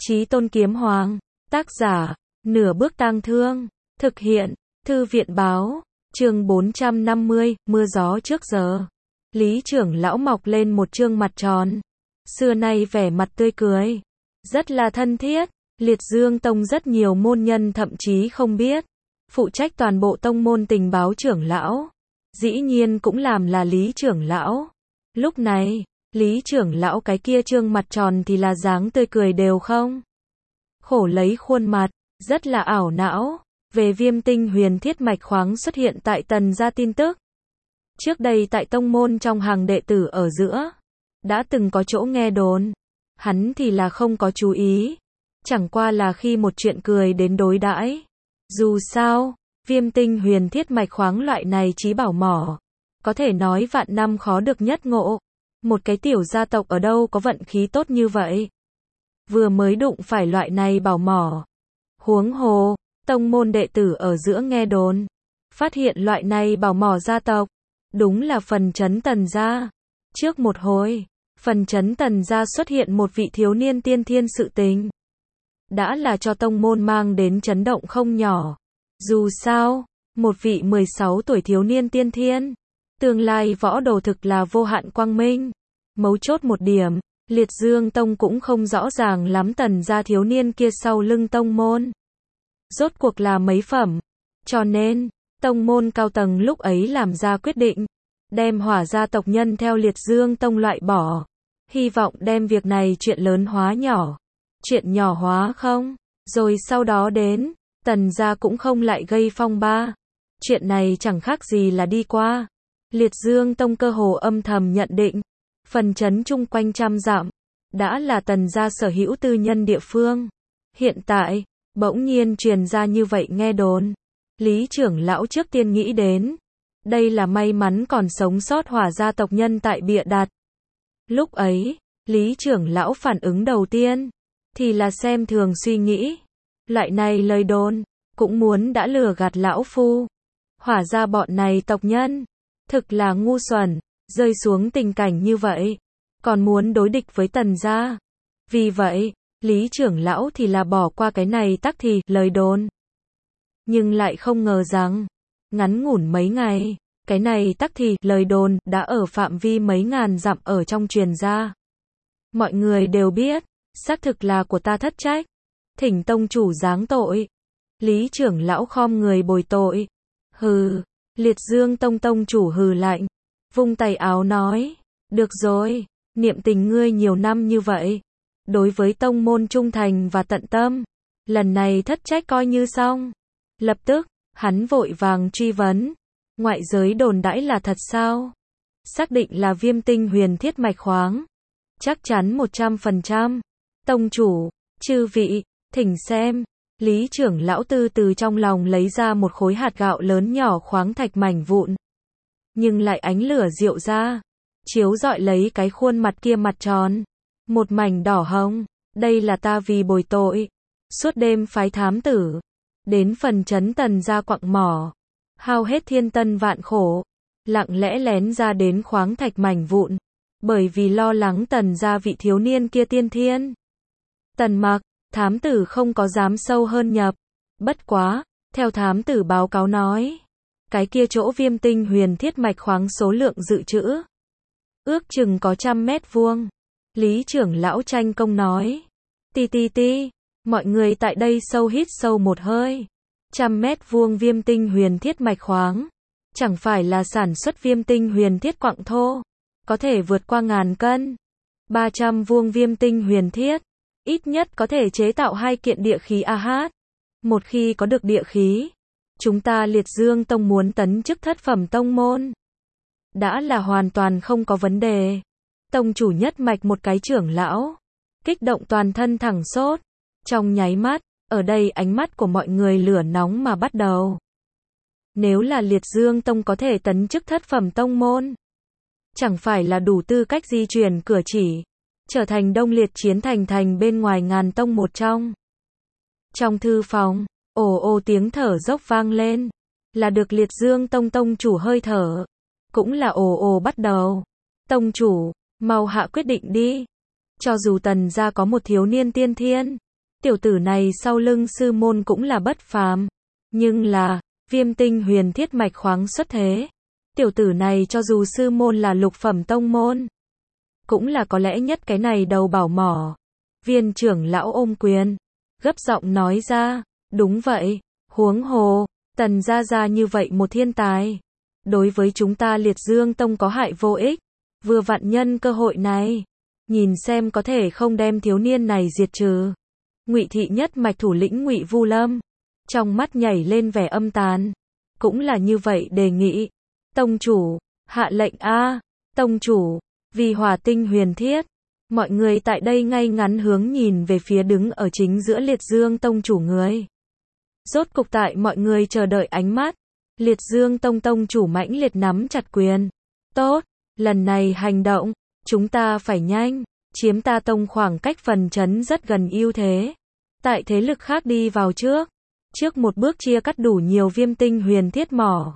Chí Tôn Kiếm Hoàng, tác giả, Nửa Bước Tang Thương, thực hiện, Thư viện báo, chương 450, mưa gió trước giờ. Lý trưởng lão mọc lên một trương mặt tròn, xưa nay vẻ mặt tươi cười, rất là thân thiết. Liệt Dương Tông rất nhiều môn nhân thậm chí không biết, phụ trách toàn bộ tông môn tình báo trưởng lão, dĩ nhiên cũng làm là Lý trưởng lão. Lúc này, Lý trưởng lão cái kia trương mặt tròn thì là dáng tươi cười đều không khổ lấy khuôn mặt, rất là ảo não, về Viêm Tinh Huyền Thiết mạch khoáng xuất hiện tại Tần gia tin tức. Trước đây tại tông môn trong hàng đệ tử ở giữa, đã từng có chỗ nghe đồn, hắn thì là không có chú ý, chẳng qua là khi một chuyện cười đến đối đãi. Dù sao, Viêm Tinh Huyền Thiết mạch khoáng loại này chí bảo mỏ, có thể nói vạn năm khó được nhất ngộ. Một cái tiểu gia tộc ở đâu có vận khí tốt như vậy, vừa mới đụng phải loại này bảo mỏ. Huống hồ, tông môn đệ tử ở giữa nghe đồn, phát hiện loại này bảo mỏ gia tộc, đúng là phần trấn Tần gia. Trước một hồi, phần trấn Tần gia xuất hiện một vị thiếu niên tiên thiên sự tình, đã là cho tông môn mang đến chấn động không nhỏ. Dù sao, một vị 16 tuổi thiếu niên tiên thiên, tương lai võ đồ thực là vô hạn quang minh. Mấu chốt một điểm, Liệt Dương Tông cũng không rõ ràng lắm Tần gia thiếu niên kia sau lưng tông môn rốt cuộc là mấy phẩm, cho nên tông môn cao tầng lúc ấy làm ra quyết định, đem Hỏa gia tộc nhân theo Liệt Dương Tông loại bỏ, hy vọng đem việc này chuyện lớn hóa nhỏ, chuyện nhỏ hóa không, rồi sau đó đến, Tần gia cũng không lại gây phong ba. Chuyện này chẳng khác gì là đi qua. Liệt Dương Tông cơ hồ âm thầm nhận định, phần trấn chung quanh trăm dặm, đã là Tần gia sở hữu tư nhân địa phương. Hiện tại, bỗng nhiên truyền ra như vậy nghe đồn. Lý trưởng lão trước tiên nghĩ đến, đây là may mắn còn sống sót Hỏa gia tộc nhân tại bịa đặt. Lúc ấy, Lý trưởng lão phản ứng đầu tiên, thì là xem thường suy nghĩ. Loại này lời đồn, cũng muốn đã lừa gạt lão phu. Hỏa gia bọn này tộc nhân, thực là ngu xuẩn, rơi xuống tình cảnh như vậy, còn muốn đối địch với Tần gia. Vì vậy, Lý trưởng lão thì là bỏ qua cái này tắc thì lời đồn. Nhưng lại không ngờ rằng, ngắn ngủn mấy ngày, cái này tắc thì lời đồn đã ở phạm vi mấy ngàn dặm ở trong truyền ra. Mọi người đều biết, xác thực là của ta thất trách, thỉnh tông chủ giáng tội. Lý trưởng lão khom người bồi tội. Hừ, Liệt Dương Tông tông chủ hừ lạnh, vung tay áo nói, được rồi, niệm tình ngươi nhiều năm như vậy, đối với tông môn trung thành và tận tâm, lần này thất trách coi như xong. Lập tức, hắn vội vàng truy vấn, ngoại giới đồn đãi là thật sao? Xác định là Viêm Tinh Huyền Thiết mạch khoáng, chắc chắn 100%. Tông chủ, chư vị, thỉnh xem. Lý trưởng lão từ trong lòng lấy ra một khối hạt gạo lớn nhỏ khoáng thạch mảnh vụn, nhưng lại ánh lửa diệu ra, chiếu rọi lấy cái khuôn mặt kia mặt tròn, một mảnh đỏ hồng. Đây là ta vì bồi tội, suốt đêm phái thám tử đến phần trấn Tần gia quặng mỏ, hao hết thiên tân vạn khổ, lặng lẽ lén ra đến khoáng thạch mảnh vụn, bởi vì lo lắng Tần gia vị thiếu niên kia tiên thiên Tần Mặc. Thám tử không có dám sâu hơn nhập. Bất quá, theo thám tử báo cáo nói, cái kia chỗ Viêm Tinh Huyền Thiết mạch khoáng số lượng dự trữ ước chừng có 100 mét vuông. Lý trưởng lão tranh công nói, ti, mọi người tại đây sâu hít sâu một hơi. 100 mét vuông Viêm Tinh Huyền Thiết mạch khoáng, chẳng phải là sản xuất Viêm Tinh Huyền Thiết quặng thô, có thể vượt qua 1000 cân. 300 vuông Viêm Tinh Huyền Thiết, ít nhất có thể chế tạo 2 kiện địa khí AH. Một khi có được địa khí, chúng ta Liệt Dương Tông muốn tấn chức thất phẩm tông môn, đã là hoàn toàn không có vấn đề. Tông chủ nhất mạch một cái trưởng lão, kích động toàn thân thẳng sốt. Trong nháy mắt, ở đây ánh mắt của mọi người lửa nóng mà bắt đầu. Nếu là Liệt Dương Tông có thể tấn chức thất phẩm tông môn, chẳng phải là đủ tư cách di chuyển cửa chỉ, trở thành Đông Liệt Chiến thành bên ngoài ngàn tông một trong. Trong thư phòng, ồ tiếng thở dốc vang lên, là được Liệt Dương Tông tông chủ hơi thở, cũng là ồ bắt đầu. Tông chủ, mau hạ quyết định đi. Cho dù Tần gia có một thiếu niên tiên thiên, Tiểu tử này sau lưng sư môn cũng là bất phàm. Nhưng là, Viêm Tinh Huyền Thiết mạch khoáng xuất thế. Tiểu tử này cho dù sư môn là lục phẩm tông môn, cũng là có lẽ nhất cái này đầu bảo mỏ. Viên trưởng lão ôm quyền, gấp giọng nói ra, đúng vậy, huống hồ, Tần gia gia như vậy một thiên tài. Đối với chúng ta Liệt Dương Tông có hại vô ích, vừa vặn nhân cơ hội này, nhìn xem có thể không đem thiếu niên này diệt trừ. Ngụy thị nhất mạch thủ lĩnh Ngụy Vu Lâm, trong mắt nhảy lên vẻ âm tàn, cũng là như vậy đề nghị. Tông chủ, hạ lệnh a, tông chủ, vì Hỏa Tinh Huyền Thiết. Mọi người tại đây ngay ngắn hướng nhìn về phía đứng ở chính giữa Liệt Dương Tông chủ người. Rốt cục tại mọi người chờ đợi ánh mắt, Liệt Dương Tông tông chủ mãnh liệt nắm chặt quyền. Tốt, lần này hành động, chúng ta phải nhanh, chiếm ta tông khoảng cách phần trấn rất gần ưu thế. Tại thế lực khác đi vào trước một bước chia cắt đủ nhiều Viêm Tinh Huyền Thiết mỏ.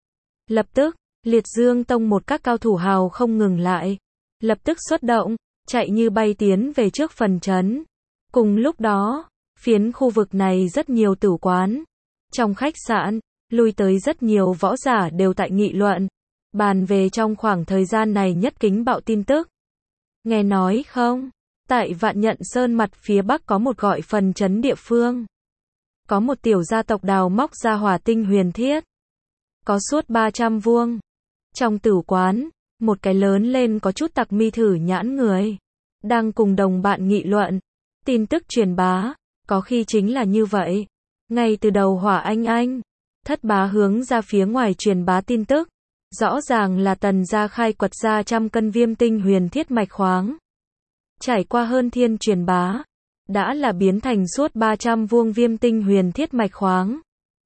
Lập tức, Liệt Dương Tông một các cao thủ hào không ngừng lại, lập tức xuất động, chạy như bay tiến về trước phần trấn. Cùng lúc đó, phiến khu vực này rất nhiều tử quán. Trong khách sạn, lui tới rất nhiều võ giả đều tại nghị luận, bàn về trong khoảng thời gian này nhất kính bạo tin tức. Nghe nói không? Tại Vạn Nhận Sơn mặt phía bắc có một gọi phần trấn địa phương. Có một tiểu gia tộc đào móc ra Hỏa Tinh Huyền Thiết. Có suốt 300 vuông. Trong tử quán, một cái lớn lên có chút tặc mi thử nhãn người đang cùng đồng bạn nghị luận. Tin tức truyền bá, có khi chính là như vậy. Ngay từ đầu Hỏa Anh, thất bá hướng ra phía ngoài truyền bá tin tức. Rõ ràng là Tần gia khai quật ra 100 cân Viêm Tinh Huyền Thiết mạch khoáng. Trải qua hơn thiên truyền bá, đã là biến thành suốt 300 vuông Viêm Tinh Huyền Thiết mạch khoáng.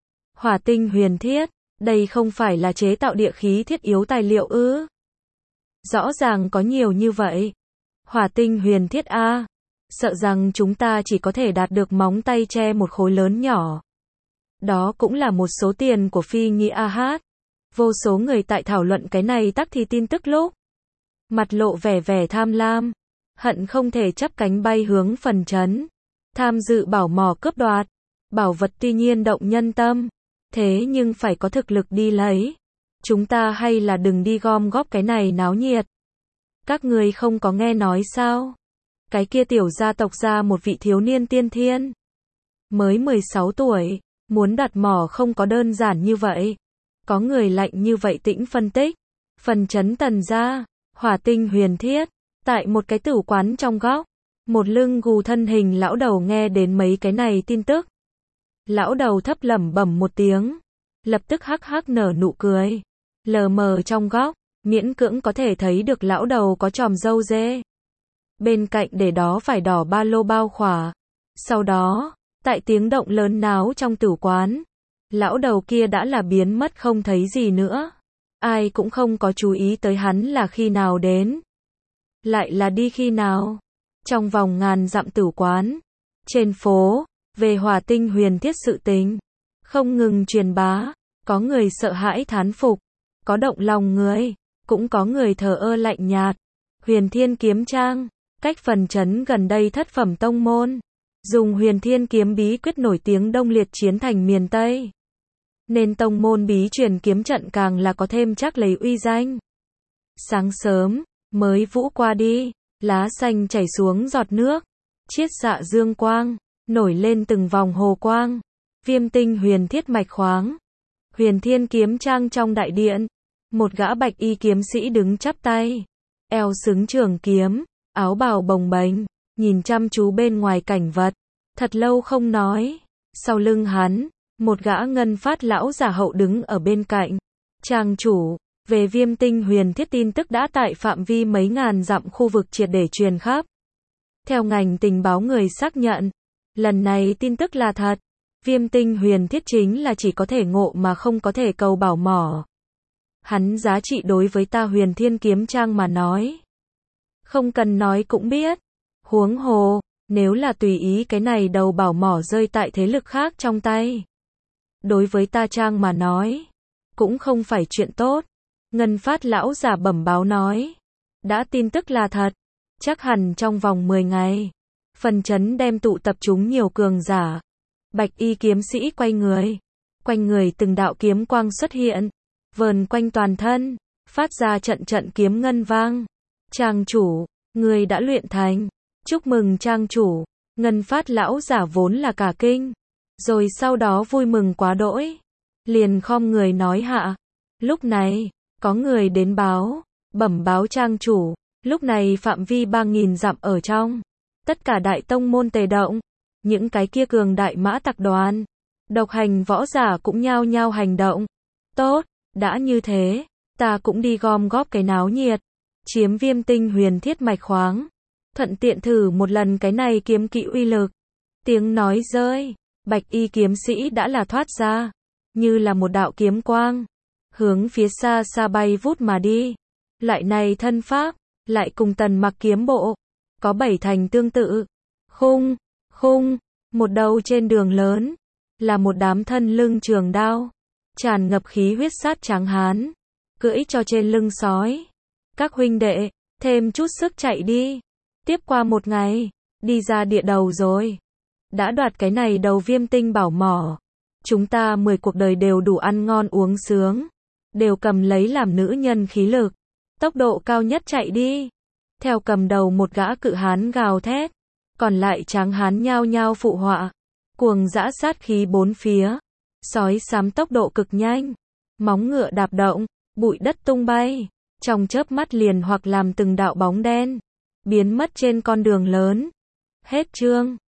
Hỏa Tinh Huyền Thiết, đây không phải là chế tạo địa khí thiết yếu tài liệu ư? Rõ ràng có nhiều như vậy. Hỏa Tinh Huyền Thiết a, sợ rằng chúng ta chỉ có thể đạt được móng tay che một khối lớn nhỏ. Đó cũng là một số tiền của Phi Nghi A Hát. Vô số người tại thảo luận cái này tắc thì tin tức lúc. Mặt lộ vẻ tham lam, hận không thể chắp cánh bay hướng phần trấn. Tham dự bảo mỏ cướp đoạt. Bảo vật tuy nhiên động nhân tâm, thế nhưng phải có thực lực đi lấy. Chúng ta hay là đừng đi gom góp cái này náo nhiệt. Các người không có nghe nói sao? Cái kia tiểu gia tộc ra một vị thiếu niên tiên thiên. Mới 16 tuổi, muốn đặt mỏ không có đơn giản như vậy. Có người lạnh như vậy tĩnh phân tích. Phần trấn Tần gia, Hỏa Tinh Huyền Thiết, tại một cái tử quán trong góc. Một lưng gù thân hình lão đầu nghe đến mấy cái này tin tức. Lão đầu thấp lẩm bẩm một tiếng. Lập tức hắc hắc nở nụ cười. Lờ mờ trong góc, miễn cưỡng có thể thấy được lão đầu có chòm râu dê. Bên cạnh để đó vải đỏ ba lô bao khỏa. Sau đó, tại tiếng động lớn náo trong tử quán, lão đầu kia đã là biến mất không thấy gì nữa. Ai cũng không có chú ý tới hắn là khi nào đến. Lại là đi khi nào. Trong vòng ngàn dặm tử quán, trên phố, về Hỏa Tinh Huyền Thiết sự tình, không ngừng truyền bá. Có người sợ hãi thán phục, có động lòng người, cũng có người thờ ơ lạnh nhạt. Huyền Thiên Kiếm Trang, cách phần trấn gần đây thất phẩm tông môn, dùng Huyền Thiên Kiếm bí quyết nổi tiếng đông liệt chiến thành miền Tây. Nên tông môn bí truyền kiếm trận càng là có thêm chắc lấy uy danh. Sáng sớm, mới vũ qua đi, lá xanh chảy xuống giọt nước, chiết xạ dương quang, nổi lên từng vòng hồ quang. Viêm Tinh Huyền Thiết mạch khoáng. Huyền Thiên Kiếm Trang trong đại điện, một gã bạch y kiếm sĩ đứng chắp tay, eo xứng trường kiếm, áo bào bồng bềnh, nhìn chăm chú bên ngoài cảnh vật, thật lâu không nói. Sau lưng hắn, một gã ngân phát lão giả hậu đứng ở bên cạnh. Trang chủ, về Viêm Tinh Huyền Thiết tin tức đã tại phạm vi mấy ngàn dặm khu vực triệt để truyền khắp. Theo ngành tình báo người xác nhận, lần này tin tức là thật. Viêm Tinh Huyền Thiết chính là chỉ có thể ngộ mà không có thể cầu bảo mỏ. Hắn giá trị đối với ta Huyền Thiên Kiếm Trang mà nói, không cần nói cũng biết. Huống hồ, nếu là tùy ý cái này đầu bảo mỏ rơi tại thế lực khác trong tay, đối với ta Trang mà nói, cũng không phải chuyện tốt. Ngân phát lão giả bẩm báo nói, đã tin tức là thật, chắc hẳn trong vòng 10 ngày, Phần chấn đem tụ tập chúng nhiều cường giả. Bạch y kiếm sĩ quay người. Quanh người từng đạo kiếm quang xuất hiện. Vờn quanh toàn thân. Phát ra trận trận kiếm ngân vang. Trang chủ, người đã luyện thành. Chúc mừng trang chủ. Ngân Phát lão giả vốn là cả kinh. Rồi sau đó vui mừng quá đỗi. Liền khom người nói hạ. Lúc này, có người đến báo. Bẩm báo trang chủ. Lúc này phạm vi 3.000 dặm ở trong. Tất cả đại tông môn tề động. Những cái kia cường đại mã tặc đoàn. Độc hành võ giả cũng nhao nhao hành động. Tốt, đã như thế. Ta cũng đi gom góp cái náo nhiệt. Chiếm Viêm Tinh Huyền Thiết mạch khoáng. Thuận tiện thử một lần cái này kiếm kỹ uy lực. Tiếng nói rơi. Bạch y kiếm sĩ đã là thoát ra. Như là một đạo kiếm quang. Hướng phía xa xa bay vút mà đi. Lại này thân pháp. Lại cùng Tần Mặc kiếm bộ. Có 7 thành tương tự. Khung, khung. Một đầu trên đường lớn. Là một đám thân lưng trường đao. Tràn ngập khí huyết sát tráng hán. Cưỡi cho trên lưng sói. Các huynh đệ, thêm chút sức chạy đi. Tiếp qua một ngày, đi ra địa đầu rồi. Đã đoạt cái này đầu Viêm Tinh bảo mỏ. Chúng ta 10 cuộc đời đều đủ ăn ngon uống sướng. Đều cầm lấy làm nữ nhân khí lực. Tốc độ cao nhất chạy đi. Theo cầm đầu một gã cự hán gào thét. Còn lại tráng hán nhao nhao phụ họa. Cuồng dã sát khí bốn phía. Sói xám tốc độ cực nhanh. Móng ngựa đạp động, bụi đất tung bay. Trong chớp mắt liền hoặc làm từng đạo bóng đen. Biến mất trên con đường lớn. Hết chương.